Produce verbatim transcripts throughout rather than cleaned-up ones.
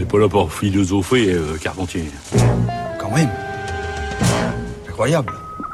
pas là pour philosopher, euh, Carpentier. Quand même. Incroyable.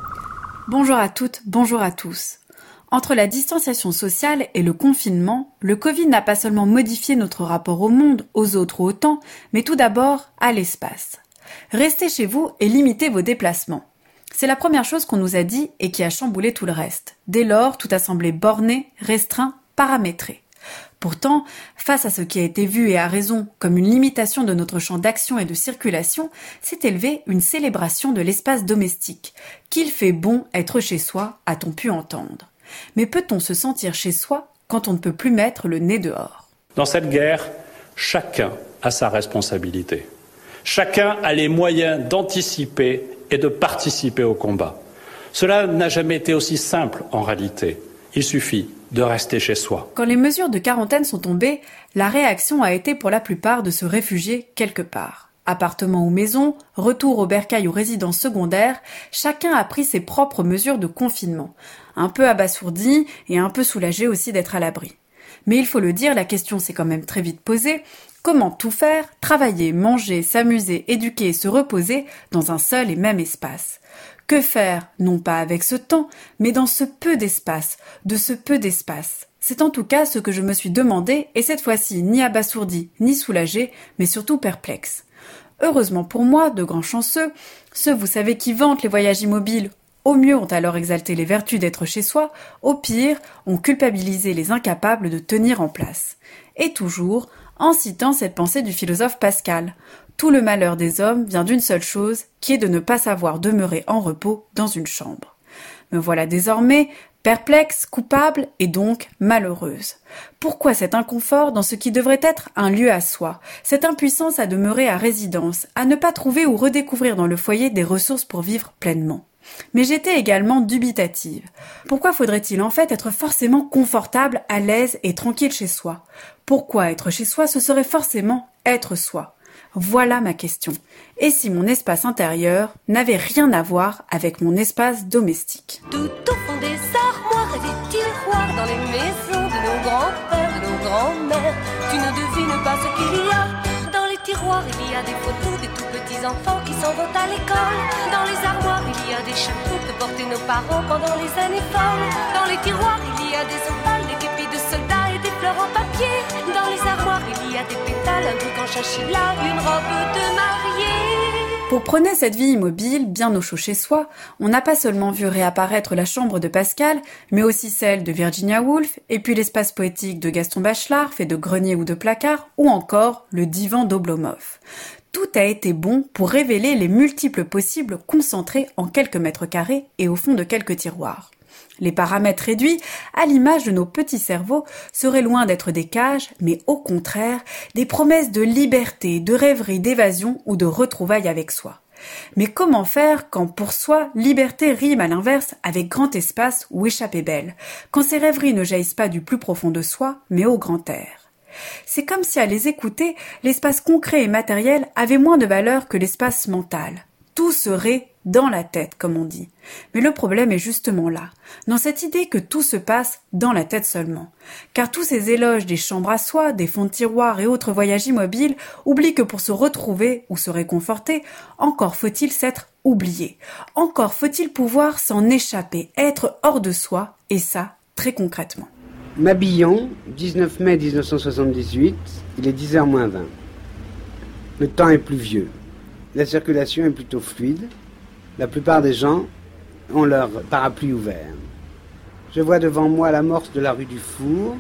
Bonjour à toutes, bonjour à tous. Entre la distanciation sociale et le confinement, le Covid n'a pas seulement modifié notre rapport au monde, aux autres ou au temps, mais tout d'abord à l'espace. Restez chez vous et limitez vos déplacements. C'est la première chose qu'on nous a dit et qui a chamboulé tout le reste. Dès lors, tout a semblé borné, restreint, paramétré. Pourtant, face à ce qui a été vu et à raison comme une limitation de notre champ d'action et de circulation, s'est élevée une célébration de l'espace domestique. Qu'il fait bon être chez soi, a-t-on pu entendre. Mais peut-on se sentir chez soi quand on ne peut plus mettre le nez dehors ? Dans cette guerre, chacun a sa responsabilité. Chacun a les moyens d'anticiper et de participer au combat. Cela n'a jamais été aussi simple en réalité. Il suffit de rester chez soi. Quand les mesures de quarantaine sont tombées, la réaction a été pour la plupart de se réfugier quelque part. Appartement ou maison, retour au bercail ou résidence secondaire, chacun a pris ses propres mesures de confinement. Un peu abasourdi et un peu soulagé aussi d'être à l'abri. Mais il faut le dire, la question s'est quand même très vite posée. Comment tout faire, travailler, manger, s'amuser, éduquer et se reposer dans un seul et même espace ? Que faire, non pas avec ce temps, mais dans ce peu d'espace, de ce peu d'espace ? C'est en tout cas ce que je me suis demandé, et cette fois-ci ni abasourdi, ni soulagé, mais surtout perplexe. Heureusement pour moi, de grands chanceux, ceux vous savez qui vantent les voyages immobiles, au mieux ont alors exalté les vertus d'être chez soi, au pire ont culpabilisé les incapables de tenir en place. Et toujours, en citant cette pensée du philosophe Pascal, tout le malheur des hommes vient d'une seule chose, qui est de ne pas savoir demeurer en repos dans une chambre. Me voilà désormais perplexe, coupable et donc malheureuse. Pourquoi cet inconfort dans ce qui devrait être un lieu à soi, cette impuissance à demeurer à résidence, à ne pas trouver ou redécouvrir dans le foyer des ressources pour vivre pleinement ? Mais j'étais également dubitative. Pourquoi faudrait-il en fait être forcément confortable, à l'aise et tranquille chez soi ? Pourquoi être chez soi, ce serait forcément être soi ? Voilà ma question. Et si mon espace intérieur n'avait rien à voir avec mon espace domestique ? Tout au fond des armoires et des tiroirs, dans les maisons de nos grands-pères, de nos grands-mères, tu ne devines pas ce qu'il y a. Dans les tiroirs, il y a des photos des tout petits enfants qui s'en vont à l'école. Dans les armoires, il y a des chapeaux que portaient nos parents pendant les années folles. Dans les tiroirs, il y a des opales, des képis de soldats et des fleurs en papier. Dans les armoires, il y a des pétales, un truc en chachila, une robe de mariée. Pour prôner cette vie immobile, bien au chaud chez soi, on n'a pas seulement vu réapparaître la chambre de Pascal, mais aussi celle de Virginia Woolf, et puis l'espace poétique de Gaston Bachelard, fait de greniers ou de placards, ou encore le divan d'Oblomov. Tout a été bon pour révéler les multiples possibles concentrés en quelques mètres carrés et au fond de quelques tiroirs. Les paramètres réduits, à l'image de nos petits cerveaux, seraient loin d'être des cages, mais au contraire, des promesses de liberté, de rêverie, d'évasion ou de retrouvailles avec soi. Mais comment faire quand pour soi, liberté rime à l'inverse avec grand espace ou échappée belle, quand ces rêveries ne jaillissent pas du plus profond de soi, mais au grand air ? C'est comme si à les écouter, l'espace concret et matériel avait moins de valeur que l'espace mental. Tout serait dans la tête, comme on dit. Mais le problème est justement là, dans cette idée que tout se passe dans la tête seulement. Car tous ces éloges des chambres à soi, des fonds de tiroirs et autres voyages immobiles oublient que pour se retrouver ou se réconforter, encore faut-il s'être oublié. Encore faut-il pouvoir s'en échapper, être hors de soi, et ça, très concrètement. Mabillon, dix-neuf mai mille neuf cent soixante-dix-huit, il est dix heures moins vingt. Le temps est pluvieux. La circulation est plutôt fluide. La plupart des gens ont leur parapluie ouvert. Je vois devant moi l'amorce de la rue du Four,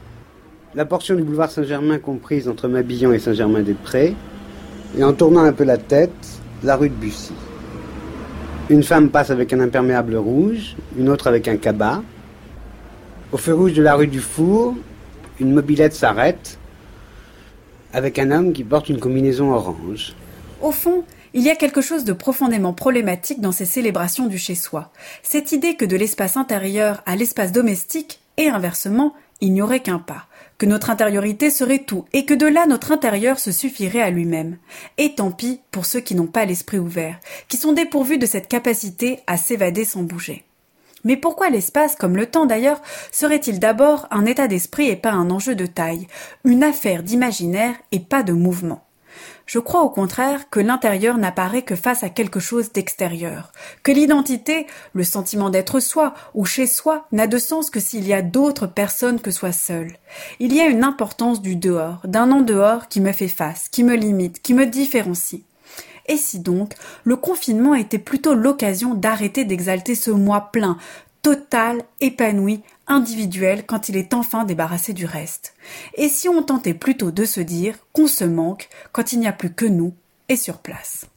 la portion du boulevard Saint-Germain comprise entre Mabillon et Saint-Germain-des-Prés, et en tournant un peu la tête, la rue de Bussy. Une femme passe avec un imperméable rouge, une autre avec un cabas. Au feu rouge de la rue du Four, une mobilette s'arrête avec un homme qui porte une combinaison orange. Au fond, il y a quelque chose de profondément problématique dans ces célébrations du chez-soi. Cette idée que de l'espace intérieur à l'espace domestique, et inversement, il n'y aurait qu'un pas. Que notre intériorité serait tout, et que de là notre intérieur se suffirait à lui-même. Et tant pis pour ceux qui n'ont pas l'esprit ouvert, qui sont dépourvus de cette capacité à s'évader sans bouger. Mais pourquoi l'espace, comme le temps d'ailleurs, serait-il d'abord un état d'esprit et pas un enjeu de taille, une affaire d'imaginaire et pas de mouvement ? Je crois au contraire que l'intérieur n'apparaît que face à quelque chose d'extérieur, que l'identité, le sentiment d'être soi ou chez soi n'a de sens que s'il y a d'autres personnes que soi seul. Il y a une importance du dehors, d'un en-dehors qui me fait face, qui me limite, qui me différencie. Et si donc, le confinement était plutôt l'occasion d'arrêter d'exalter ce moi plein, total, épanoui, individuel quand il est enfin débarrassé du reste. Et si on tentait plutôt de se dire qu'on se manque quand il n'y a plus que nous et sur place.